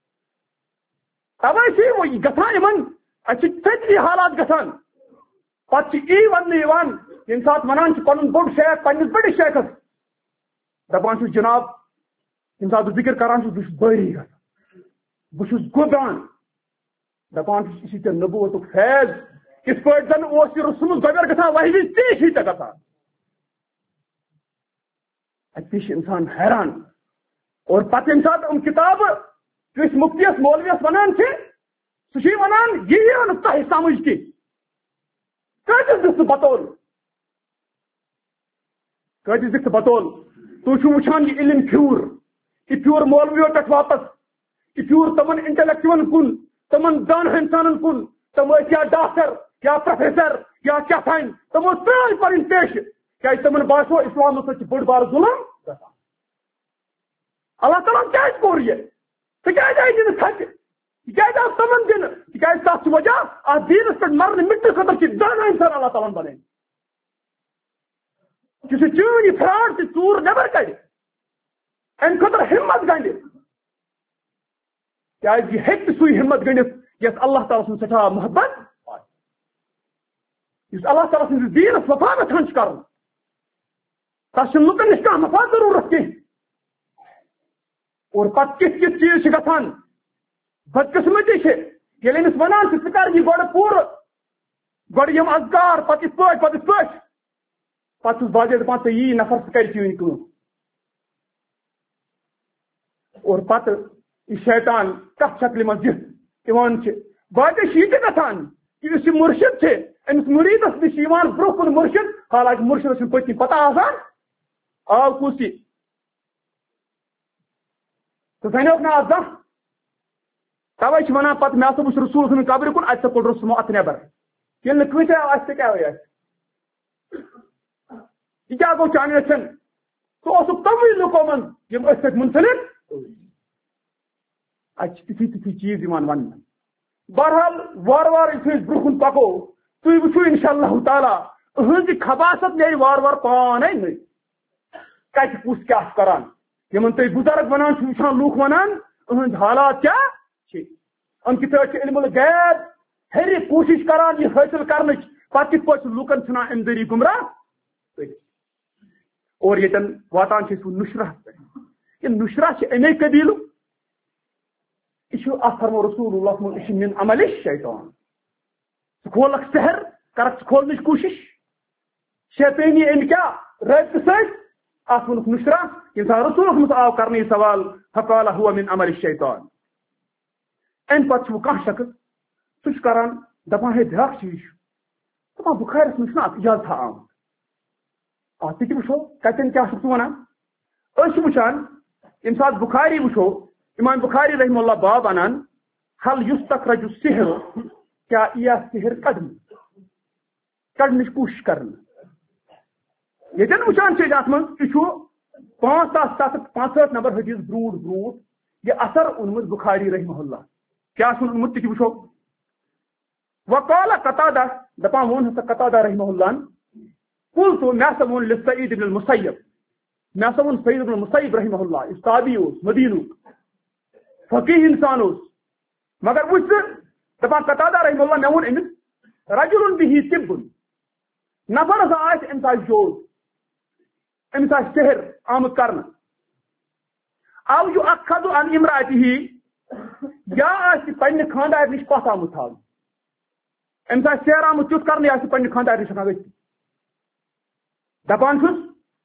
توے چھِ وۄنۍ گژھان یِمن اَتہِ چھِ ژٔتری حالات گژھان پتہٕ چھِ یی وننہٕ یِوان ییٚمہِ ساتہٕ ونان چھِ پنُن بوٚڑ شیخ پننِس بٔڑِس شیخس دپان چھُس جناب ییٚمہِ ساتہٕ بہٕ ذِکر کران چھُس بہٕ چھُس بٲری گژھان بہٕ چھُس گوٚبان دپان چھُس یہِ چھُ ژےٚ نبوتُک فیض یِتھ پٲٹھۍ زن اوس یہِ رسوٗل گۄبیر گژھان وحی وِزِ تی چھُے ژےٚ گژھان اَتہِ چھِ اِنسان حیران اور پتہ ییٚمہِ ساتہٕ یِم کِتابہٕ کٲنٛسہِ مُفتیَس مولوِیَس وَنان چھِ سُہ چھُے وَنان یہِ یِیو نہٕ تۄہہِ سمجھ کینٛہہ کۭتِس دِکھ ژٕ بطول کۭتِس دِکھ ژٕ بطول تُہۍ چھِو وٕچھان یہِ علم پھیوٗر یہِ پھیوٗر مولوِیو پٮ۪ٹھ واپس یہِ پھیوٗر تِمن انٹلیکچُون کُن تِمن دانہٕ اِنسانن کُن تِم ٲسۍ یا ڈاکٹر یا پروفیسر یا کیٛاہ تھانۍ تِم ٲسۍ پرٛٲنۍ پنٕنۍ پیشہٕ کیٛازِ تِمن باسیو اِسلامس سۭتۍ چھِ بٔڑ بارٕ ظُلم گژھان اللہ تعالیٰ ہن کیٛازِ کوٚر یہِ ژٕ کیٛازِ آیہِ دِنہٕ تھکہِ یہِ کیٛازِ آو تِمن دِنہٕ تِکیٛازِ تتھ چھُ وجہ اتھ دیٖنس پٮ۪ٹھ مرنہٕ مٹنہٕ خٲطرٕ چھِ دانہٕ اِنسان اللہ تعالیٰ ہن بنٲومٕتۍ یُس یہِ چٲنۍ یہِ فراڈ تہِ ژوٗر نٮ۪بر کڑِ امہِ خٲطرٕ ہمت گنڈِ کیٛازِ یہِ ہیٚکہِ سُے ہمت گٔنڈِتھ یس اللہ تعالیٰ سُنٛد سٮ۪ٹھاہ محبت یُس اللہ تعالیٰ سٕنٛدِس دیٖنس وفا یژھان چھُ کرُن تس چھُنہٕ لُکن نِش کانٛہہ مفاد ضروٗرت کینٛہہ اور پتہٕ کِتھ کِتھ چیٖز چھِ گژھان بدقسمتی چھِ ییٚلہِ أمِس وَنان چھِ ژٕ کر یہِ گۄڈٕ پوٗرٕ گۄڈٕ یِم اذکار پتہٕ یِتھ پٲٹھۍ پتہٕ یِتھ پٲٹھۍ پتہٕ چھُس باضٲبطہٕ دپان ژےٚ یی نفر ژٕ کر چٲنۍ کٲم اور پتہٕ یہِ شیطان کتھ شکلہِ منٛز دِتھ یِوان چھِ باقٕے چھِ یہِ تہِ گژھان کہِ یُس یہِ مُرشد چھِ أمِس مُریٖدس نِش چھِ یِوان برٛونٛہہ کُن مُرشد حالانکہِ مُرشدس چھُنہٕ پٔتۍ کِنۍ پتہ آسان آو کُس یہِ ژٕ زانیوکھ نہٕ آز زانٛہہ توے چھِ وَنان پتہٕ مےٚ ہسا وٕچھ رسوٗل سٕنٛدِ قبرِ کُن اَتہِ سا کوٚڑرُس سُہ اَتھ نٮ۪بر ییٚلہِ نہٕ کٲنٛسہِ آو اَسہِ تہِ کیٛاہ آسہِ یہِ کیٛاہ گوٚو چانہِ أچھن ژٕ اوسُکھ تِموٕے لُکو منٛز یِم أسۍ سۭتۍ مُنسلِک اَتہِ چھِ تِتھی تِتھی چیٖز یِوان وَننہٕ بہرحال وارٕ وارٕ یُتھُے أسۍ برٛونٛہہ کُن پکو تُہۍ وٕچھو اِنشاء اللہ تعالیٰ أہٕنٛز یہِ خباست نیرِ وارٕ وارٕ پانے نٔے کتہِ کُس کیٛاہ چھُ کران یِمن تُہۍ بُزرگ ونان چھِو وٕچھان لوٗکھ ونان أہٕنٛدۍ حالات کیٛاہ چھِ یِم کِتھ پٲٹھۍ چھِ علم الغیب ہیٚرِ کوٗشش کران یہِ حٲصِل کرنٕچ پتہٕ کِتھ پٲٹھۍ چھِ لوٗکن ژھٕنان اَمہِ ذٔریعہٕ گمراہ اور ییٚتٮ۪ن واتان چھِ أسۍ نُشرہس پٮ۪ٹھ یہِ نُشرہ چھِ اَمے قبیٖلُک یہ ات فرمو رسول اللہ یہ من عمل شیطان ژٕ کھولکھ سحر کرکھ ژٕ کھولنٕچ کوٗشش شیطٲنی أمۍ کیٛاہ رٲبطہٕ سۭتۍ اتھ ووٚنُکھ نُشرہ ییٚمہِ ساتہٕ رسوٗلس منٛز آو کرنہٕ یہِ سوال فقال هو من عمل الشیطان امہِ پتہٕ چھُ وۄنۍ کانٛہہ شخص سُہ چھُ کران دپان ہے بیٛاکھ چیٖز چھُ دپان بُخارِیس منٛز چھُنہ اتھ اجازتھا آمُت اتھ تہِ تہِ وٕچھو کتٮ۪ن کیٛاہ چھُکھ ژٕ ونان أسۍ چھِ وٕچھان ییٚمہِ ساتہٕ بُخاری وٕچھو امام بخاری رحم اللہ باب انان حل یستخرج السحر کیا یہ سحر کڑن کڑنٕچ کوٗشش کرنہٕ ییٚتٮ۪ن وٕچھان چھِ أسۍ اتھ منٛز یہِ چھُ پانٛژھ ساس سَتھ ہَتھ پانٛژہٲٹھ نمبر حدیث برونٛٹھ برونٛٹھ یہِ اثر اوٚنمُت بخاری رحمہ اللہ کیٛاہ چھُ اوٚنمُت تہِ تہِ وٕچھو وقال قتادہ دپان ووٚن ہسا قتادہ رحمہ اللہ قلت مےٚ ہسا ووٚن لسعید بن المسیب مےٚ ہسا ووٚن سعید بن المسیب رحمہ اللہ یُس تابعی اوس مدیٖنُک فقیح انسان اوس مگر وٕچھ ژٕ دپان قتادہ رحمہ اللہ مےٚ ووٚن أمِس رجل بِہی طِبٌ نفر ہسا آسہِ أمِس آسہِ جوز أمِس آسہِ سحر آمُت کرنہٕ او یہِ اخذ عن امرأته یا آسہِ پننہِ خاندار نِش پتھ آمُت تھاونہٕ أمِس آسہِ سحر آمُت تیُتھ کرنہٕ یہِ آسہِ پننہِ خاندار نِش ہٮ۪کان گٔژھِتھ دپان چھُس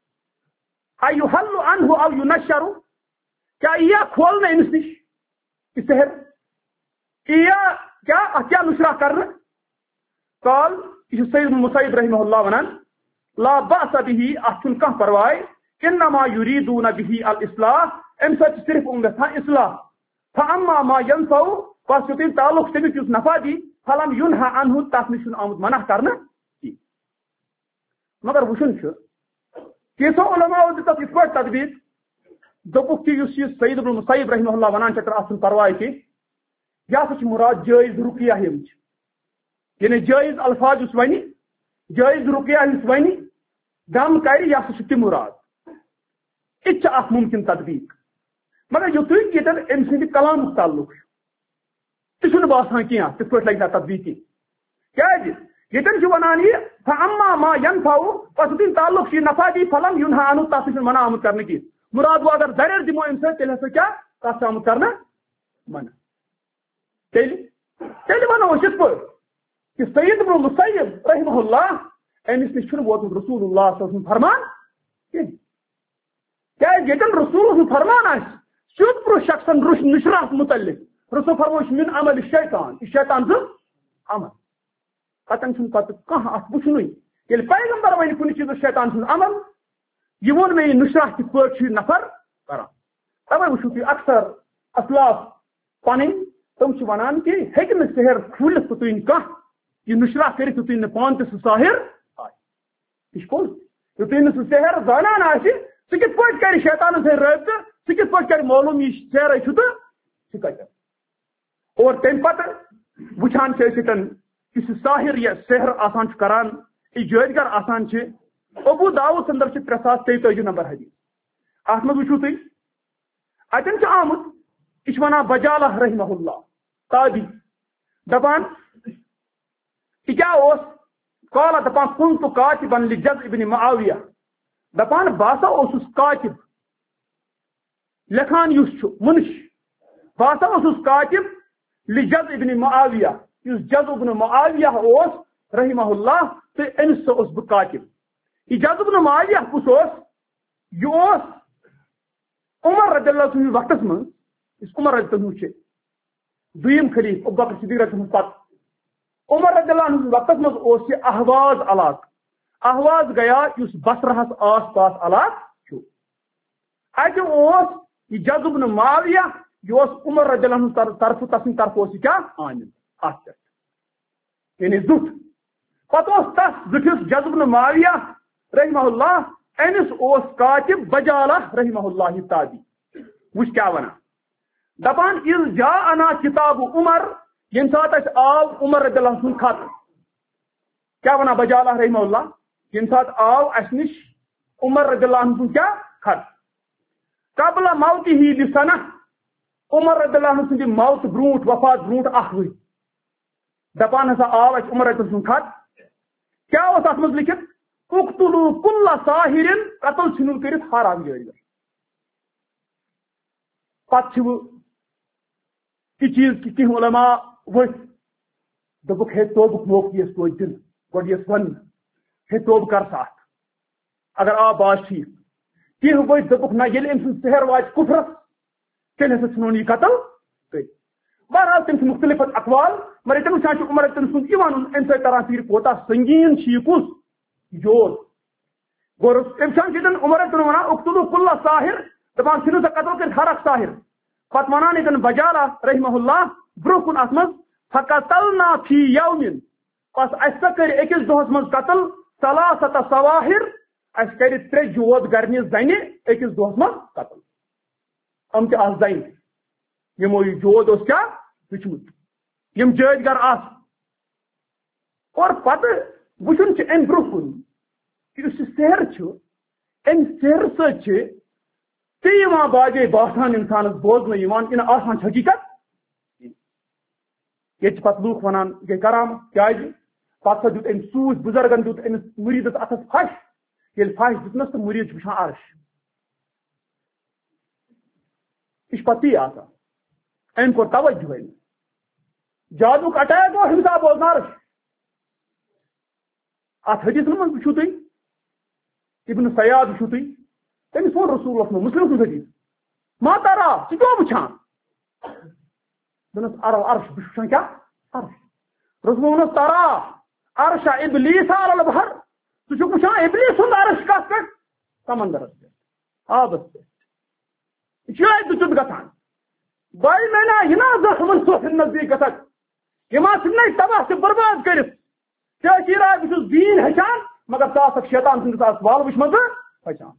ایُحل عنہ او ینشر کیا یہ کھولنا أمِس نِش یہِ سحر یا کیٛاہ اتھ کیٛاہ نُشرہ کرنہٕ قال یہِ چھُ سعید بن مسیب رحمہ اللہ ونان لا بأس به اتھ چھُنہٕ کانٛہہ پرواے انما یریٖدون به الاصلاح امہِ سۭتۍ چھِ صرف یِم گژھان اصلاح فاما ما ينفع بس یُتُے تعلق تمیُک یُس نفع دی فلم ينهى عنه تتھ نِش چھُنہٕ آمُت منع کرنہٕ کینٛہہ مگر وٕچھُن چھُ کینٛژھو علماء دِژ تتھ یِتھ پٲٹھۍ تدبیٖر دوٚپُکھ کہِ یُس یہِ سعید بن مسیب رحمہ اللہ ونان چھِ اتھ چھُنہٕ پرواے کینٛہہ یہِ ہسا چھُ مُراد جٲیز رُقیہ یِم چھِ یعنی جٲیز الفاظ یُس وَنہِ جٲیز رُقیہ یُس وَنہِ دم کرِ یہِ ہسا چھُ تہِ مُراد یہِ چھِ اکھ مُمکِن تدبیٖق مگر یُتھُے ییٚتٮ۪ن أمۍ سٕنٛدِ کلامُک تعلق چھُ تہِ چھُنہٕ باسان کینٛہہ تِتھ پٲٹھۍ لگہِ نہٕ تدبیٖق کینٛہہ کیٛازِ ییٚتٮ۪ن چھُ وَنان یہِ فاما ما ينفع پتہٕ یُتھُے تعلق چھُ یہِ نفع دی فلم ينهى عنه تتھ چھُنہٕ منع آمُت کرنہٕ کینٛہہ مُراد گوٚو اگر دریر دِمو اَمہِ سۭتۍ تیٚلہِ ہسا کیٛاہ تتھ چھُ آمُت کرنہٕ منع تیٚلہِ تیٚلہِ وَنو أسۍ یِتھ پٲٹھۍ کہ سعید بن مسیب رحمہ اللہ أمِس نِش چھُنہٕ ووتمُت رسول اللہ صلی اللہ علیہ وسلم فرمان کینٛہہ کیٛازِ ییٚتٮ۪ن رسول سُنٛد فرمان آسہِ سیود پرو شخصن رش نشرات متعلق رسول فرموش من عمل الشیطان یہ شیطان سے عمل پتن چھن پتہ کانٛہہ اتھ وچھنُے ییٚلہِ پیغمبر ونہِ کُنہِ چیٖزس شیطان سُنٛد عمل یہ ووٚن مےٚ یہِ نشرات کِتھ پٲٹھۍ چھُ نفر کران تَوے وٕچھو تُہۍ اکثر اسلاف پنٕنۍ تِم چھِ ونان کہ ہیٚکہِ نہٕ سحر کھوٗلِتھ تہٕ تُہۍ کانٛہہ یہ نشرات کٔرِتھ تہٕ تُہۍ نہٕ پانہٕ تہِ سُہ ساحر آسہِ یہِ چھُ پوٚز یُتھُے نہٕ سُہ سحر زانان آسہِ سُہ کِتھ پٲٹھۍ کرِ شیطانس سۭتۍ رٲبطہٕ سُہ کِتھ پٲٹھۍ کرِ معلوم یہِ سحرے چھُ تہٕ سُہ کتٮ۪ن اور تمہِ پتہٕ وٕچھان چھِ أسۍ ییٚتٮ۪ن یُس یہِ ساحر یا سحر آسان چھُ کران یہِ جٲدگر آسان چھِ ابو داؤد اندر چھِ ترٛےٚ ساس تیتٲجی نمبر حدیث اتھ منٛز وٕچھو تُہۍ اتٮ۪ن چھُ آمُت یہِ چھُ ونان بجالہ رحمہ اللہ تابی دپان یہِ کیٛاہ اوس قالا دپان كنت كاتبا لجز ابن معاویہ دپان بہٕ ہسا اوسُس کاتب لکھان یُس چھُ منش بہٕ ہسا اوسُس کاتب لجز ابن معاویہ یُس جز ابن معاویہ اوس رحمہ اللہ تہٕ أمِس سُہ اوس بہٕ کاتب یہ جز ابن معاویہ کُس اوس یہ اوس عمر رضی اللہ سٕنٛدِس وقتس منٛز یُس عمر رضی اللہ چھُ دوٚیِم خلیف ابو بکر صدیق رضی اللہ پتہٕ عمر رضی اللہ عنہ وقتس منٛز اوس یہ احواز علاقہٕ احواز گیا یُس بصرہس آس پاس علاقہٕ چھُ اتہِ اوس یہ جز ابن معاویہ یہ اوس عمر رضی اللہ عنہ طرفہٕ تسٕنٛدِ طرفہٕ اوس یہ کیٛاہ آمٕژ اتھ پٮ۪ٹھ یعنی زُٹھ پتہٕ اوس تس زٕٹھِس جز ابن معاویہ رحمہ اللہ امس اوس کاتب بجالہ رحمہ اللہ تابی وچ کیا ونان دپان اذ جاءنا کتاب عمر یم سات اس آو عمر رضی اللہ عنہ خط کیا ونان بجالہ رحمہ اللہ یم سات آو اس نش عمر رضی اللہ عنہ کیا خط قبل موتی ہی لسنہ عمر رضی اللہ عنہ سند موت برونٹ وفات برونٹ اخ ؤری دپان ہسا آو اس عمر رضی اللہ عنہ خط کیا اوس اتھ منٛز لکھِتھ اقتلوا كل ساحر قتل ژھٕنِو کٔرِتھ حرام جٲرِگر پتہٕ چھِ یہِ چیٖز کہِ کینٛہہ علماء ؤتھۍ دوٚپُکھ ہے توبُک موقعہٕ یِیَس توتہِ دِنہٕ گۄڈٕ یِیَس وننہٕ ہے توبہٕ کر سا اتھ اگر آ بہٕ آس ٹھیٖک کینٛہہ ؤتھۍ دوٚپُکھ نہ ییٚلہِ أمۍ سُنٛد سحر واتہِ کُفرس تیٚلہِ ہسا ژھٕنون یہِ قتل کٔرِتھ بہرحال تِم چھِ مختلف اقوال مگر ییٚتٮ۪ن وٕچھان چھِ عمر تٔمۍ سُنٛد یہِ ونُن اَمہِ سۭتۍ تران فِکرِ کوتاہ سنگیٖن چھُ یہِ کُس جوز گور امشان چیزن عمر تن ونان اقتلوا كل ساحر دپان ژھٕنِو سا قتل کٔرِتھ ہر اکھ ساحر پتہٕ ونان ییٚتٮ۪ن بجالہ رحمہ اللہ برونٛہہ کُن اتھ منٛز فقتلنا فی یومن پس اسہِ سا کٔرۍ أکِس دۄہس منٛز قتل ثلاثة سواحر اسہِ کٔرِ ترٛےٚ جود گرنہِ زنہِ أکِس دۄہس منٛز قتل یِم تہِ آسہٕ زنہِ یِمو یہِ جود اوس کیٛاہ وٕچھمُت یِم جٲدگر آسہٕ اور پتہٕ وٕچھُن چھُ امہِ برونٛہہ کُن یُس یہِ سحر چھُ امہِ سحر سۭتۍ چھِ تہِ یِوان باجے باسان انسانس بوزنہٕ یِوان یہِ نہٕ آسان چھِ حقیٖقت ییٚتہِ چھِ پتہٕ لوٗکھ ونان یہِ گٔے کرامت کیٛازِ پتہٕ سا دیُت أمۍ سوٗز بُزرگن دیُت أمِس مُریٖدس اتھس پھش ییٚلہِ پھش دیُتنس تہٕ مُریٖد چھُ وٕچھان عرش یہِ چھُ پتہٕ تی آسان أمۍ کوٚر توجُہے نہٕ جادوُک اٹیک گوٚو حِساب بوزن عرش اتھ حدیثن منٛز وٕچھِو تُہۍ ابن سیاد وٕچھِو تُہۍ تٔمِس ووٚن رسوٗلس منٛز مُسلم سُنٛد حدیث ما ترا ژٕ کیٛاہ وٕچھان دوٚپنس ارو عرش بہٕ چھُس وٕچھان کیٛاہ عرش رسول ووٚنُس ترا عرش ابلیس علی البحر ژٕ چھُکھ وٕچھان ابلیس سُنٛد عرش کتھ پٮ۪ٹھ سمندرس پٮ۪ٹھ آبس پٮ۪ٹھ یہِ چھُ اتہِ تیُتھ گژھان باے مینا یہِ نا زخمن سوفن نزدیٖک گژھان یِم آسن تباہ تہٕ برباد کٔرِتھ کیٛازِ یہِ راے بہٕ چھُس دیٖن ہیٚچھان مگر ژٕ آسکھ شیطان سٕنٛدِس آس وال وٕچھمژٕ ہیٚچھان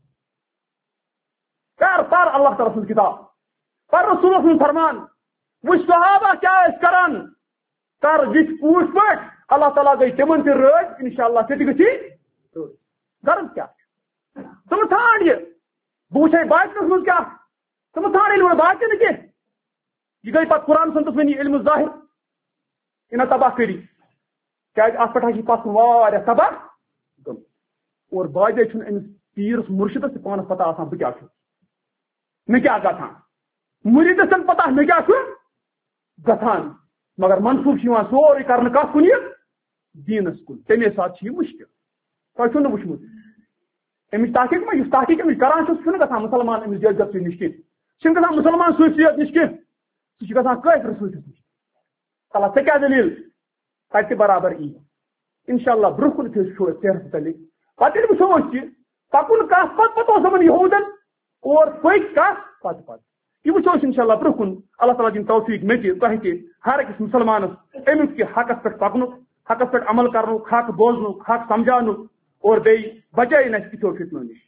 کر پر اللہ تعالیٰ سٕنٛز کتاب پر رسول سُنٛد فرمان وٕچھ صحابہ کیٛاہ ٲسۍ کران کر وٕچھ پوٗٹھ پٲٹھۍ اللہ تعالیٰ گٔے تِمن تہِ رٲضۍ انشاء اللہ ژٕ تہِ گژھی غرض کیٛاہ ژٕ مہٕ ژھانڈ یہِ بہٕ وٕچھے باطنس منٛز کیٛاہ ژٕ مہٕ ژھانڈ ییٚلہِ وۄنۍ باطن نہٕ کینٛہہ یہ گئی پتہٕ قرآن سنتس ونی علم ظاہر یہ نہ تباہ کری کیٛازِ اتھ پٮ۪ٹھ چھِ پتہٕ واریاہ تباہ گٔمٕژ اور باجے چھُنہٕ أمِس پیٖرس مُرشِدس تہِ پانس پتہ آسان بہٕ کیٛاہ چھُس مےٚ کیٛاہ گژھان مُریٖدس چھنہٕ پتہ مےٚ کیٛاہ چھُ گژھان مگر منسوٗخ چھُ یِوان سورُے کرنہٕ کتھ کُن یہِ دیٖنس کُن تمے ساتہٕ چھُ یہِ مُشکل تۄہہِ چھُو نہٕ وٕچھمُت امِچ تحقیٖق ما یُس تحقیٖق أمِس کران چھُ سُہ چھُنہٕ گژھان مُسلمان أمِس جٲدگر سٕنٛدِ نِش کینٛہہ چھن گژھان مسلمان صوفیت نش کی سہ گژھان کافر صوفیت نش اللہ ژےٚ کیٛاہ دلیل تتہِ تہِ برابر ای انشاءاللہ برونٛہہ کُن تھٲیو شُر ژیرس متعلق پتہٕ ییٚلہِ وٕچھو أسۍ یہِ پکُن کتھ پتہٕ پتہٕ اوس دپان یہوٗدن اور پٔکۍ کتھ پتہٕ پتہٕ یہ وٕچھو أسۍ انشاءاللہ برونٛہہ کُن اللہ تعالیٰ دِنۍ توفیٖق مےٚ تہِ تۄہہِ تہِ ہر أکِس مُسلمانس امیُک کہِ حقس پٮ۪ٹھ پکنُک حقس پٮ۪ٹھ عمل کرنُک حق بوزنُک حق سمجھاونُک اور بیٚیہِ بچٲیِن اَسہِ تِتھیو فتنو نِش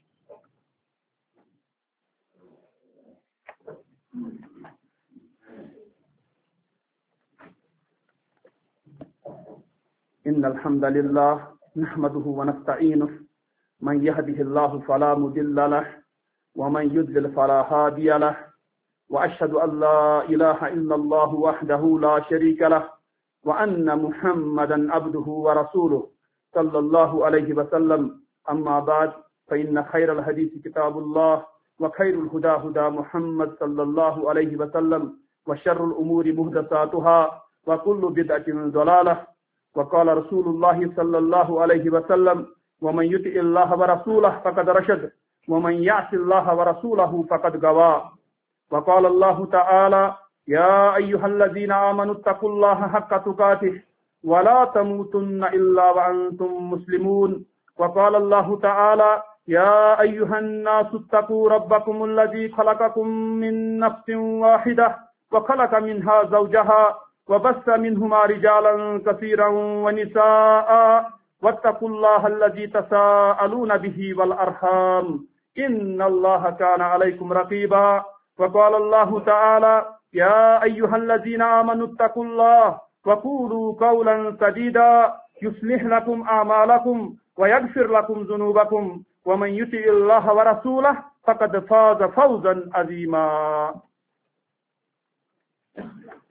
إن الحمد لله نحمده ونستعينه من يهده الله فلا مضل له ومن يضلل فلا هادي له وأشهد أن لا إله إلا الله وحده لا شريك له وأن محمدا عبده ورسوله صلى الله عليه وسلم أما بعد فإن خير الحديث كتاب الله وخير الهدى هدى محمد صلى الله عليه وسلم وشر الأمور محدثاتها وكل بدعة ضلالة وقال رسول الله صلى الله عليه وسلم ومن يطع الله ورسوله فقد رشد ومن يعص الله ورسوله فقد غوى وقال الله تعالى يا أيها الذين آمنوا اتقوا الله حق تقاته ولا تموتن إلا وأنتم مسلمون وقال الله تعالى يا أيها الناس اتقوا ربكم الذي خلقكم من نفس واحدة وخلق منها زوجها وبث منهما رجالا كثيرا ونساء واتقوا الله الذي تساءلون به والأرحام إن الله كان عليكم رقيبا وقال الله تعالى يا أيها الذين آمنوا اتقوا الله وقولوا قولا سديدا يصلح لكم أعمالكم ويغفر لكم ذنوبكم ومن يطع الله ورسوله فقد فاز فوزا عظيما.